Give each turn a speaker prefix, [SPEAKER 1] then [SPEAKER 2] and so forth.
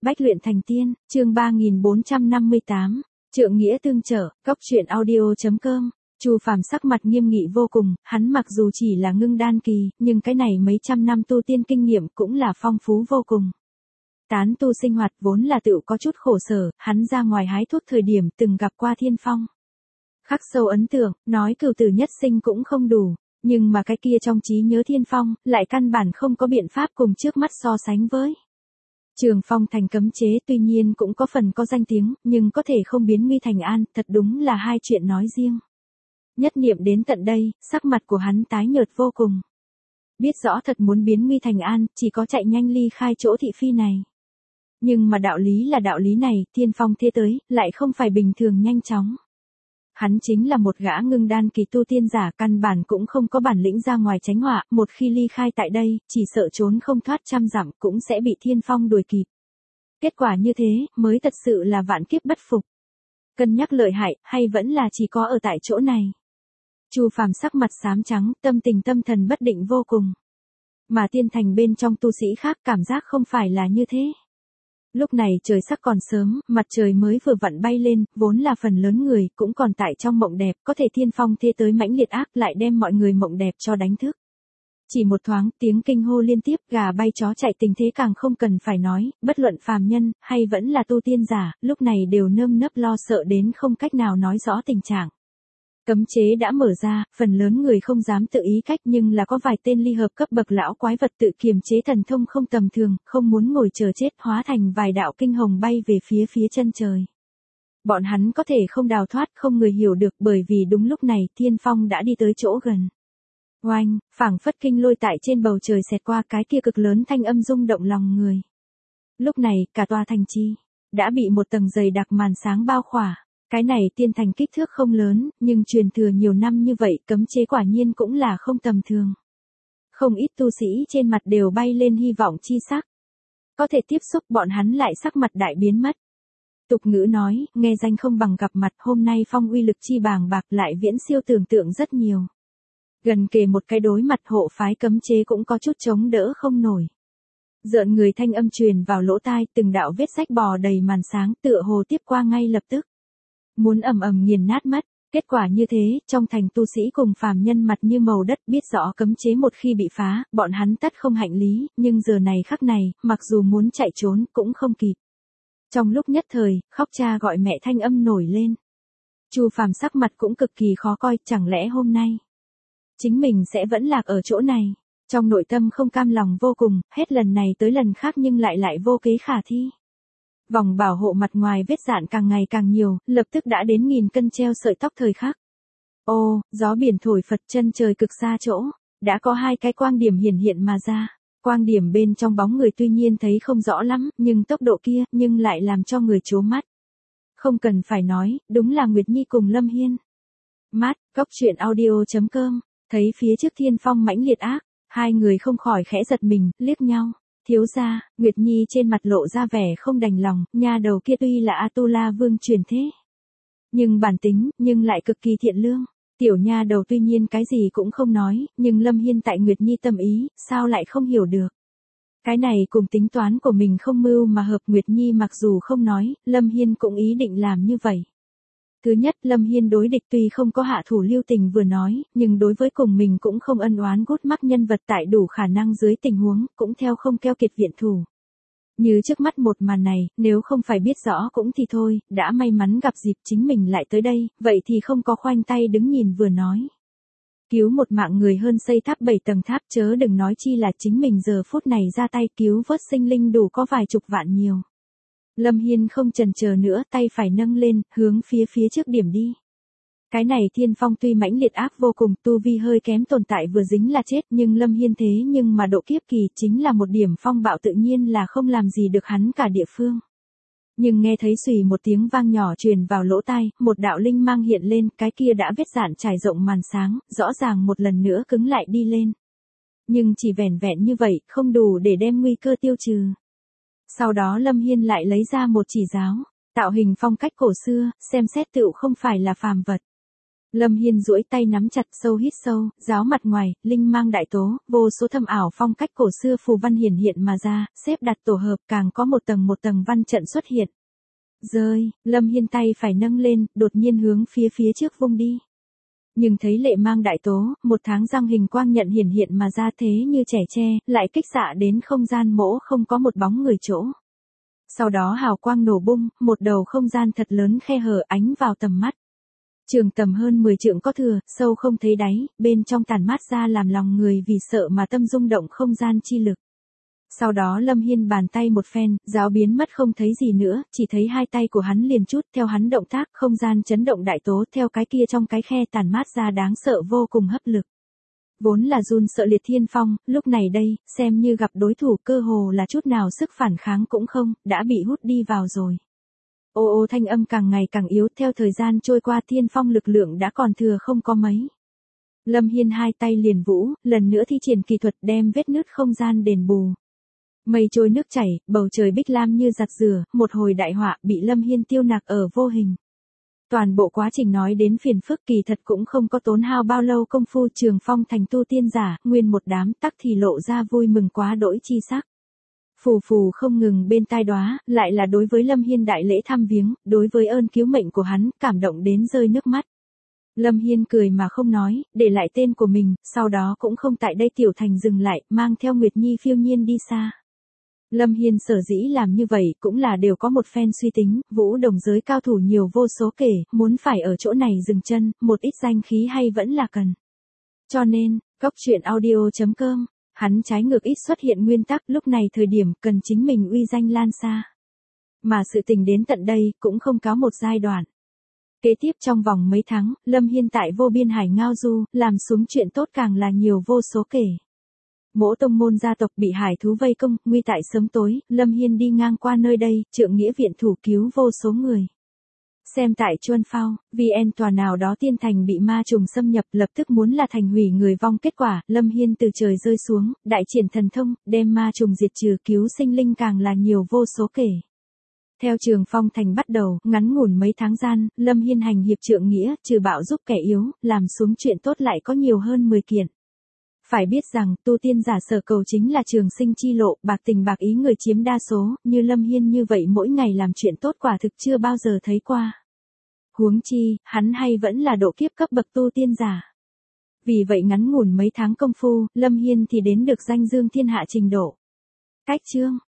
[SPEAKER 1] Bách luyện thành tiên, chương 3458, trượng nghĩa tương trợ, góc truyện audio.com. Chu Phàm sắc mặt nghiêm nghị vô cùng, hắn mặc dù chỉ là ngưng đan kỳ, nhưng cái này mấy trăm năm tu tiên kinh nghiệm cũng là phong phú vô cùng. Tán tu sinh hoạt vốn là tự có chút khổ sở, hắn ra ngoài hái thuốc thời điểm từng gặp qua Thiên Phong. Khắc sâu ấn tượng, nói cửu tử nhất sinh cũng không đủ, nhưng mà cái kia trong trí nhớ Thiên Phong, lại căn bản không có biện pháp cùng trước mắt so sánh với. Trường Phong thành cấm chế tuy nhiên cũng có phần có danh tiếng, nhưng có thể không biến nguy thành an, thật đúng là hai chuyện nói riêng. Nhất niệm đến tận đây, sắc mặt của hắn tái nhợt vô cùng. Biết rõ thật muốn biến nguy thành an, chỉ có chạy nhanh ly khai chỗ thị phi này. Nhưng mà đạo lý là đạo lý này, Thiên Phong thế tới, lại không phải bình thường nhanh chóng. Hắn chính là một gã ngưng đan kỳ tu tiên giả, căn bản cũng không có bản lĩnh ra ngoài tránh họa, một khi ly khai tại đây, chỉ sợ trốn không thoát trăm dặm cũng sẽ bị Thiên Phong đuổi kịp. Kết quả như thế, mới thật sự là vạn kiếp bất phục. Cân nhắc lợi hại, hay vẫn là chỉ có ở tại chỗ này. Chu Phàm sắc mặt xám trắng, tâm tình tâm thần bất định vô cùng. Mà tiên thành bên trong tu sĩ khác cảm giác không phải là như thế. Lúc này trời sắc còn sớm, mặt trời mới vừa vặn bay lên, vốn là phần lớn người cũng còn tại trong mộng đẹp, có thể Thiên Phong thế tới mãnh liệt ác lại đem mọi người mộng đẹp cho đánh thức. Chỉ một thoáng, tiếng kinh hô liên tiếp, gà bay chó chạy, tình thế càng không cần phải nói, bất luận phàm nhân, hay vẫn là tu tiên giả, lúc này đều nơm nớp lo sợ đến không cách nào nói rõ tình trạng. Cấm chế đã mở ra, phần lớn người không dám tự ý cách, nhưng là có vài tên ly hợp cấp bậc lão quái vật tự kiềm chế thần thông không tầm thường, không muốn ngồi chờ chết, hóa thành vài đạo kinh hồng bay về phía chân trời. Bọn hắn có thể không đào thoát, không người hiểu được, bởi vì đúng lúc này Thiên Phong đã đi tới chỗ gần. Oanh, phảng phất kinh lôi tại trên bầu trời xẹt qua, cái kia cực lớn thanh âm rung động lòng người. Lúc này, cả tòa thành chi đã bị một tầng dày đặc màn sáng bao khỏa. Cái này tiên thành kích thước không lớn, nhưng truyền thừa nhiều năm như vậy, cấm chế quả nhiên cũng là không tầm thường. Không ít tu sĩ trên mặt đều bay lên hy vọng chi sắc. Có thể tiếp xúc, bọn hắn lại sắc mặt đại biến mất. Tục ngữ nói, nghe danh không bằng gặp mặt, hôm nay phong uy lực chi bàng bạc lại viễn siêu tưởng tượng rất nhiều. Gần kề một cái đối mặt hộ phái cấm chế cũng có chút chống đỡ không nổi. Rợn người thanh âm truyền vào lỗ tai, từng đạo vết rách bò đầy màn sáng, tựa hồ tiếp qua ngay lập tức. Muốn ầm ầm nghiền nát mất, kết quả như thế, trong thành tu sĩ cùng phàm nhân mặt như màu đất, biết rõ cấm chế một khi bị phá, bọn hắn tất không hạnh lý, nhưng giờ này khắc này, mặc dù muốn chạy trốn, cũng không kịp. Trong lúc nhất thời, khóc cha gọi mẹ thanh âm nổi lên. Chu Phàm sắc mặt cũng cực kỳ khó coi, chẳng lẽ hôm nay chính mình sẽ vẫn lạc ở chỗ này. Trong nội tâm không cam lòng vô cùng, hết lần này tới lần khác nhưng lại vô kế khả thi. Vòng bảo hộ mặt ngoài vết dạn càng ngày càng nhiều, lập tức đã đến 1000 cân treo sợi tóc thời khắc. Ô, gió biển thổi phật, chân trời cực xa chỗ, đã có hai cái quang điểm hiển hiện mà ra. Quang điểm bên trong bóng người tuy nhiên thấy không rõ lắm, nhưng tốc độ kia, nhưng lại làm cho người trố mắt. Không cần phải nói, đúng là Nguyệt Nhi cùng Lâm Hiên. Mát, góc truyện audio.com, thấy phía trước Thiên Phong mãnh liệt ác, hai người không khỏi khẽ giật mình, liếc nhau. Thiếu gia, Nguyệt Nhi trên mặt lộ ra vẻ không đành lòng, nha đầu kia tuy là Atula vương truyền thế, nhưng bản tính, nhưng lại cực kỳ thiện lương. Tiểu nha đầu tuy nhiên cái gì cũng không nói, nhưng Lâm Hiên tại Nguyệt Nhi tâm ý, sao lại không hiểu được. Cái này cùng tính toán của mình không mưu mà hợp. Nguyệt Nhi mặc dù không nói, Lâm Hiên cũng ý định làm như vậy. Thứ nhất, Lâm Hiên đối địch tuy không có hạ thủ lưu tình vừa nói, nhưng đối với cùng mình cũng không ân oán gút mắc, nhân vật tại đủ khả năng dưới tình huống, cũng theo không keo kiệt viện thủ. Như trước mắt một màn này, nếu không phải biết rõ cũng thì thôi, đã may mắn gặp dịp chính mình lại tới đây, vậy thì không có khoanh tay đứng nhìn vừa nói. Cứu một mạng người hơn xây tháp 7 tầng tháp, chớ đừng nói chi là chính mình giờ phút này ra tay cứu vớt sinh linh đủ có vài chục vạn nhiều. Lâm Hiên không chần chờ nữa, tay phải nâng lên, hướng phía trước điểm đi. Cái này Thiên Phong tuy mãnh liệt ác vô cùng, tu vi hơi kém tồn tại vừa dính là chết, nhưng Lâm Hiên thế nhưng mà độ kiếp kỳ, chính là một điểm phong bạo tự nhiên là không làm gì được hắn cả địa phương. Nhưng nghe thấy xùy một tiếng vang nhỏ truyền vào lỗ tai, một đạo linh mang hiện lên, cái kia đã vết dạn trải rộng màn sáng, rõ ràng một lần nữa cứng lại đi lên. Nhưng chỉ vẻn vẹn như vậy, không đủ để đem nguy cơ tiêu trừ. Sau đó Lâm Hiên lại lấy ra một chỉ giáo, tạo hình phong cách cổ xưa, xem xét tựu không phải là phàm vật. Lâm Hiên duỗi tay nắm chặt sâu hít sâu, giáo mặt ngoài, linh mang đại tố, vô số thâm ảo phong cách cổ xưa phù văn hiển hiện mà ra, xếp đặt tổ hợp càng có một tầng văn trận xuất hiện. Rơi, Lâm Hiên tay phải nâng lên, đột nhiên hướng phía trước vung đi. Nhưng thấy lệ mang đại tố, một tháng răng hình quang nhận hiển hiện mà ra thế như trẻ tre, lại kích xạ đến không gian mỗ không có một bóng người chỗ. Sau đó hào quang nổ bung, một đầu không gian thật lớn khe hở ánh vào tầm mắt. Trường tầm hơn 10 trượng có thừa, sâu không thấy đáy, bên trong tản mát ra làm lòng người vì sợ mà tâm rung động không gian chi lực. Sau đó Lâm Hiên bàn tay một phen, giáo biến mất không thấy gì nữa, chỉ thấy hai tay của hắn liền chút theo hắn động tác, không gian chấn động đại tố theo cái kia trong cái khe tản mát ra đáng sợ vô cùng hấp lực. Vốn là run sợ liệt thiên phong, lúc này đây, xem như gặp đối thủ cơ hồ là chút nào sức phản kháng cũng không, đã bị hút đi vào rồi. Ô ô thanh âm càng ngày càng yếu theo thời gian trôi qua thiên phong lực lượng đã còn thừa không có mấy. Lâm Hiên hai tay liền vũ, lần nữa thi triển kỳ thuật đem vết nứt không gian đền bù. Mây trôi nước chảy, bầu trời bích lam như giặt rửa, một hồi đại họa bị Lâm Hiên tiêu nạc ở vô hình. Toàn bộ quá trình nói đến phiền phức kỳ thật cũng không có tốn hao bao lâu công phu Trường Phong thành tu tiên giả, nguyên một đám tắc thì lộ ra vui mừng quá đỗi chi sắc. Phù phù không ngừng bên tai đóa, lại là đối với Lâm Hiên đại lễ thăm viếng, đối với ơn cứu mệnh của hắn, cảm động đến rơi nước mắt. Lâm Hiên cười mà không nói, để lại tên của mình, sau đó cũng không tại đây tiểu thành dừng lại, mang theo Nguyệt Nhi phiêu nhiên đi xa. Lâm Hiên sở dĩ làm như vậy cũng là đều có một phen suy tính, vũ đồng giới cao thủ nhiều vô số kể, muốn phải ở chỗ này dừng chân, một ít danh khí hay vẫn là cần. Cho nên, Cốc Truyện Audio.com, hắn trái ngược ít xuất hiện nguyên tắc lúc này thời điểm cần chính mình uy danh lan xa. Mà sự tình đến tận đây cũng không cáo một giai đoạn. Kế tiếp trong vòng mấy tháng, Lâm Hiên tại vô biên hải ngao du, làm xuống chuyện tốt càng là nhiều vô số kể. Mỗ tông môn gia tộc bị hải thú vây công, nguy tại sớm tối, Lâm Hiên đi ngang qua nơi đây, trượng nghĩa viện thủ cứu vô số người. Xem tại Chuân Phao, VN tòa nào đó tiên thành bị ma trùng xâm nhập lập tức muốn là thành hủy người vong kết quả, Lâm Hiên từ trời rơi xuống, đại triển thần thông, đem ma trùng diệt trừ cứu sinh linh càng là nhiều vô số kể. Theo Trường Phong thành bắt đầu, ngắn ngủn mấy tháng gian, Lâm Hiên hành hiệp trượng nghĩa, trừ bạo giúp kẻ yếu, làm xuống chuyện tốt lại có nhiều hơn 10 kiện. Phải biết rằng, tu tiên giả sở cầu chính là trường sinh chi lộ, bạc tình bạc ý người chiếm đa số, như Lâm Hiên như vậy mỗi ngày làm chuyện tốt quả thực chưa bao giờ thấy qua. Huống chi, hắn hay vẫn là độ kiếp cấp bậc tu tiên giả. Vì vậy ngắn ngủn mấy tháng công phu, Lâm Hiên thì đến được danh dương thiên hạ trình độ. Cách chương